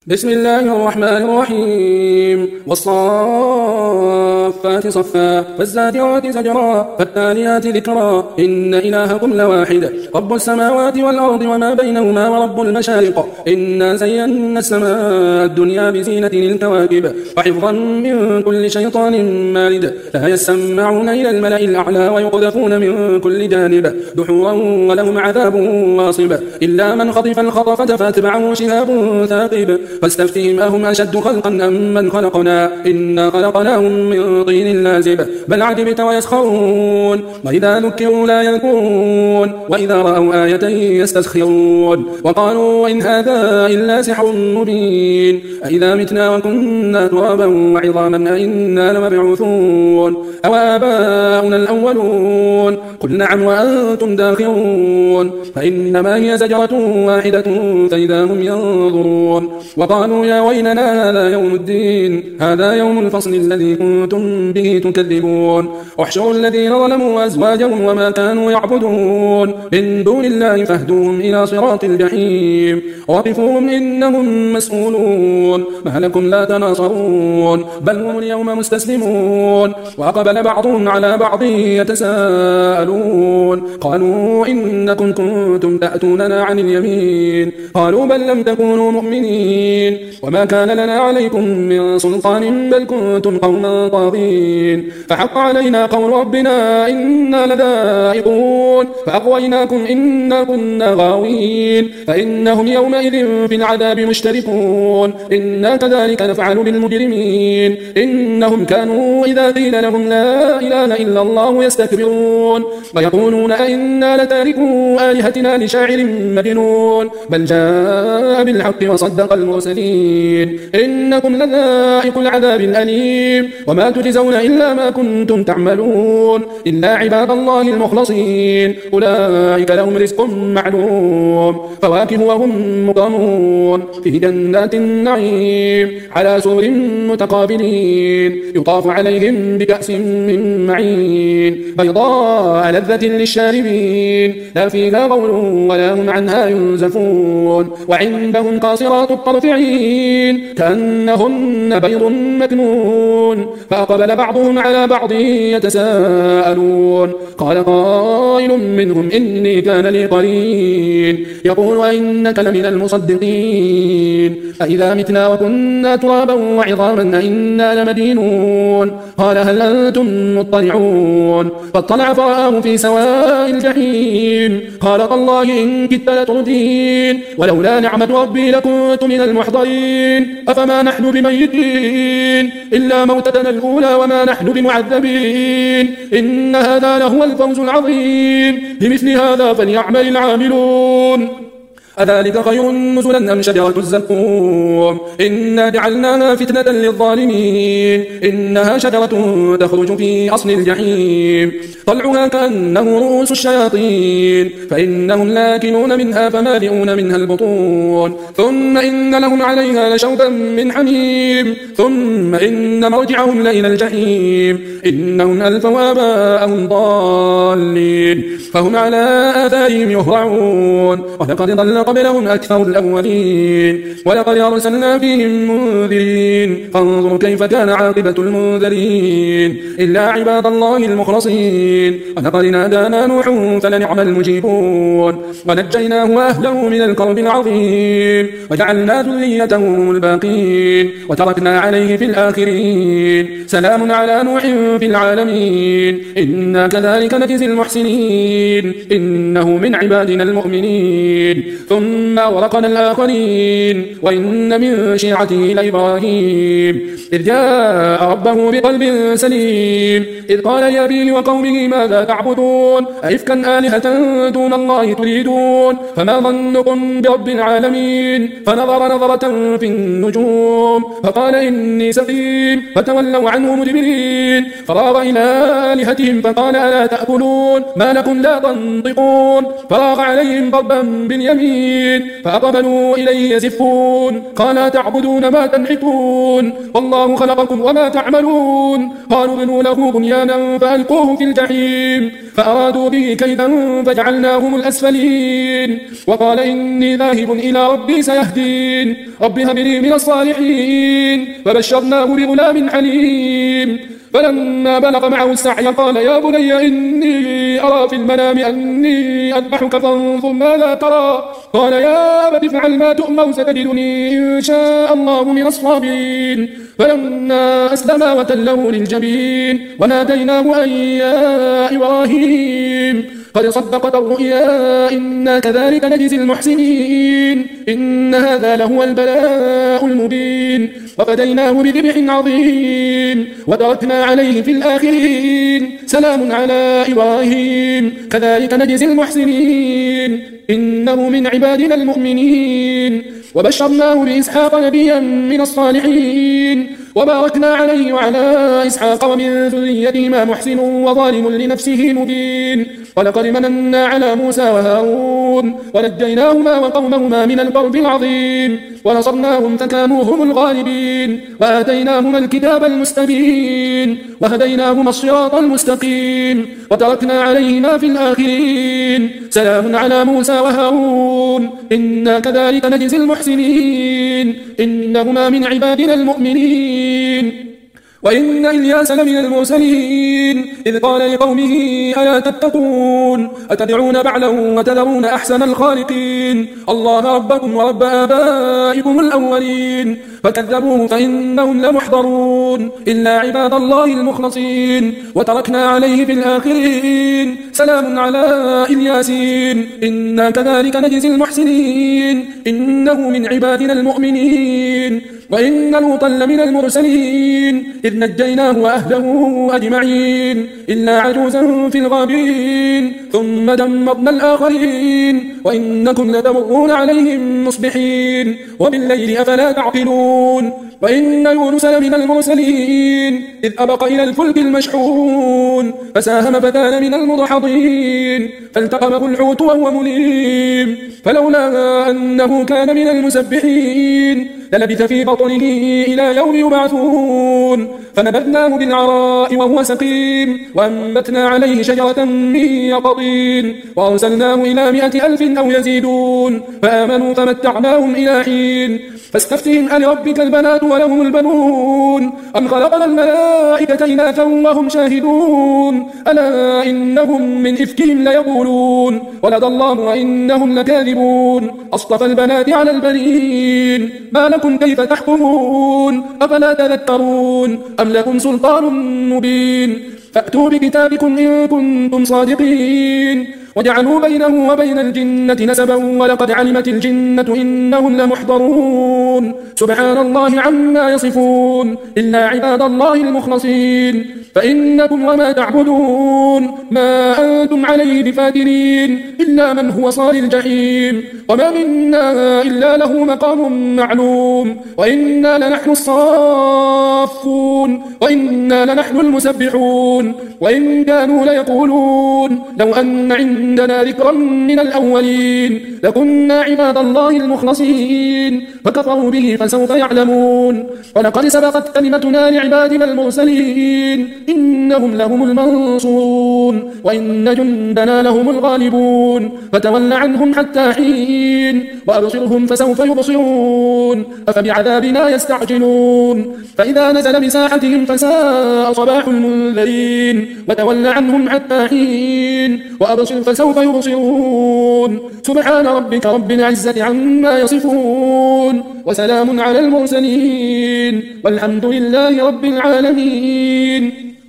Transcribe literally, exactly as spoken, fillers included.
بسم الله الرحمن الرحيم والصافات صفا فالزاجرات زجرا فالتاليات ذكرا إن إلهكم لواحد رب السماوات والأرض وما بينهما ورب المشارق إنا زينا السماء الدنيا بزينة للكواكب وحفظا من كل شيطان مارد لا يسمعون إلى الملأ الأعلى ويقذفون من كل جانب دحورا ولهم عذاب واصب إلا من خطف الخطفة فاتبعه شهاب ثاقب فاستفتهم أهم أشد خلقا أم من خلقنا إنا خلقناهم من طين لازب بل عجبت ويسخرون وإذا ذكروا لا يذكرون وإذا رأوا آية يستسخرون وقالوا إن هذا إلا سحر مبين أإذا متنا وكنا ترابا وعظاما أئنا لمبعوثون أو آباؤنا الأولون قل نعم وأنتم داخرون فإنما هي زجرة واحدة فإذا هم ينظرون وقالوا يا ويلنا هذا يوم الدين هذا يوم الفصل الذي كنتم به تكذبون احشروا الذين ظلموا وأزواجهم وما كانوا يعبدون من دون الله فاهدوهم إلى صراط الجحيم وقفوهم إنهم مسؤولون ما لكم لا تناصرون بل هم اليوم مستسلمون وأقبل بعضهم على بعض يتساءلون قالوا إنكم كنتم تأتوننا عن اليمين قالوا بل لم تكونوا مؤمنين وما كان لنا عليكم من سلطان بل كنتم قوما طاغين فحق علينا قول ربنا إنا لذائقون فأغويناكم إنا كنا غاوين فإنهم يومئذ في العذاب مشتركون إنا كذلك نفعل بالمجرمين إنهم كانوا إذا قيل لهم لا إله إلا الله يستكبرون ويقولون أئنا لتاركوا آلهتنا لشاعر مجنون بل جاء بالحق وصدق المرسلين إنكم لذائق العذاب الأليم وما تجزون إلا ما كنتم تعملون إلا عباد الله المخلصين أولئك لهم رزق معلوم فواكه وهم مكرمون في جنات النعيم على سور متقابلين يطاف عليهم بكأس من معين بيضاء لذة للشاربين لا فيها غول ولا هم عنها ينزفون وعندهم قاصرات الطرف عين كأنهن بيض مكنون فأقبل بعضهم على بعض يتساءلون قال قائل منهم إني كان لي قرين يقول وإنك لمن المصدقين أإذا متنا وكنا ترابا وعظاما أئنا لمدينون قال هل أنتم مطلعون فاطلع فرآه في سواء الجحيم قال تالله إن كدت لتردين ولولا نعمة ربي لكنت من المحضرين أفما نحن بميتين إلا موتتنا الأولى وما نحن بمعذبين إن هذا لهو الفوز العظيم بمثل هذا فليعمل العاملون أذلك خير نزلا أم شجرة الزقوم إنا جعلناها فتنة للظالمين إنها شجرة تخرج في أصل الجحيم طلعها كأنه رؤوس الشياطين فإنهم لاكلون منها فمالئون منها البطون ثم إن لهم عليها لشوبا من حميم ثم إن مرجعهم لإلى الجحيم إنهم ألفوا آباءهم ضالين فهم على آثارهم يهرعون ولقد ضل قبلهم أكثر الأولين ولقد أرسلنا فيهم منذرين فانظروا كيف كان عاقبة المنذرين إلا عباد الله المخلصين ولقد نادانا نوح فلنعم المجيبون ونجيناه وأهله من الكرب العظيم وجعلنا ذريته الباقين وتركنا عليه في الآخرين سلام على نوح في العالمين إنا كذلك نجزي المحسنين إنه من عبادنا المؤمنين ثم ورقنا الآخرين وإن من شيعته لإبراهيم إذ جاء ربه بقلب سليم إذ قال لأبيه وقومه ماذا تعبدون أئفكا آلهة دون الله تريدون فما ظنكم برب العالمين فنظر نظرة في النجوم فقال إني سقيم فتولوا عنه مدبرين فراغ إلى آلهتهم فقال ألا تأكلون ما لكم لا تنطقون فراغ عليهم ضربا باليمين المرسلين فأقبلوا إليه يزفون قال تعبدون ما تنحتون والله خلقكم وما تعملون قالوا بنوا له بنيانا فألقوه في الجحيم فأرادوا به كيدا فجعلناهم الأسفلين وقال إني ذاهب إلى ربي سيهدين رب هب لي من الصالحين فبشرناه بغلام حليم فلما بلغ معه السعي قال يا بني إني أرى في المنام أني أذبحك فانظر ماذا ترى قال يا أبت افعل ما تؤمر ستجدني إن شاء الله من الصابرين فلما أسلما وتله للجبين وناديناه أن يا إبراهيم قد صدقت الرؤيا إنا كذلك نجزي المحسنين إن هذا لهو البلاء المبين وفديناه بذبح عظيم وتركنا عليه في الآخرين سلام على إبراهيم كذلك نجزي المحسنين إنه من عبادنا المؤمنين وبشرناه بإسحاق نبيا من الصالحين وباركنا عليه وعلى إسحاق ومن ذريتهما محسن وظالم لنفسه مبين ولقد مننا على موسى وهارون ونجيناهما وقومهما من الكرب العظيم ونصرناهم فكانوا هم الغالبين وآتيناهما الكتاب المستبين وهديناهما الصراط المستقيم وتركنا عليهما في الآخرين سلام على موسى وهارون إنا كذلك نجزي المحسنين إنهما من عبادنا المؤمنين وإن إلياس لمن المرسلين إذ قال لقومه ألا تتقون أتدعون بعلا وتذرون أحسن الخالقين الله ربكم ورب آبائكم الأولين فكذبوه فإنهم لمحضرون إلا عباد الله المخلصين وتركنا عليه في الآخرين سلام على إلياسين إنا كذلك نجزي المحسنين إنه من عبادنا المؤمنين وإن لوطا لمن المرسلين إذ نجيناه وأهله أجمعين إلا عجوزا في الغابرين ثم دمرنا الآخرين وإنكم لتمرون عليهم مصبحين وبالليل أفلا تعقلون وإن يونس لمن المرسلين إذ أبق إلى الفلك المشحون فساهم فكان من المدحضين فالتقمه الحوت وهو مليم فلولا أنه كان من المسبحين للبث في بطنه إلى يوم يبعثون فنبذناه بالعراء وهو سقيم وأنبتنا عليه شجرة من يقطين وأرسلناه إلى مائة ألف أو يزيدون فآمنوا فمتعناهم إلى حين فاستفتهم ألربك البنات ولهم البنون أم خلقنا الملائكة إناثا وهم شاهدون ألا إنهم من إفكهم ليقولون ولد الله وإنهم لكاذبون أصطفى البنات على البنين ما لكم كيف تحكمون أفلا تذكرون أم لكم سلطان مبين فأتوا بكتابكم إن كنتم صادقين وجعلوا بينه وبين الجنة نسبا ولقد علمت الجنة إنهم لمحضرون سبحان الله عما يصفون إلا عباد الله المخلصين فإنكم وما تعبدون ما أنتم عليه بفاترين إلا من هو صال الجحيم وما منا إلا له مقام معلوم وإنا لنحن الصافون وإنا لنحن المسبحون وإن كانوا ليقولون لو أن عندنا ذكرا من الأولين لكنا عباد الله المخلصين فكفروا به فسوف يعلمون ولقد سبقت كلمتنا لعبادنا المرسلين إنهم لهم المنصورون وإن جندنا لهم الغالبون فتول عنهم حتى حين وأبصرهم فسوف يبصرون أفبعذابنا يستعجلون فإذا نزل بساحتهم فساء صباح المنذرين وتول عنهم حتى حين وأبصر فسوف يبصرون سبحان ربك رب العزة عما يصفون وسلام على المرسلين والحمد لله رب العالمين.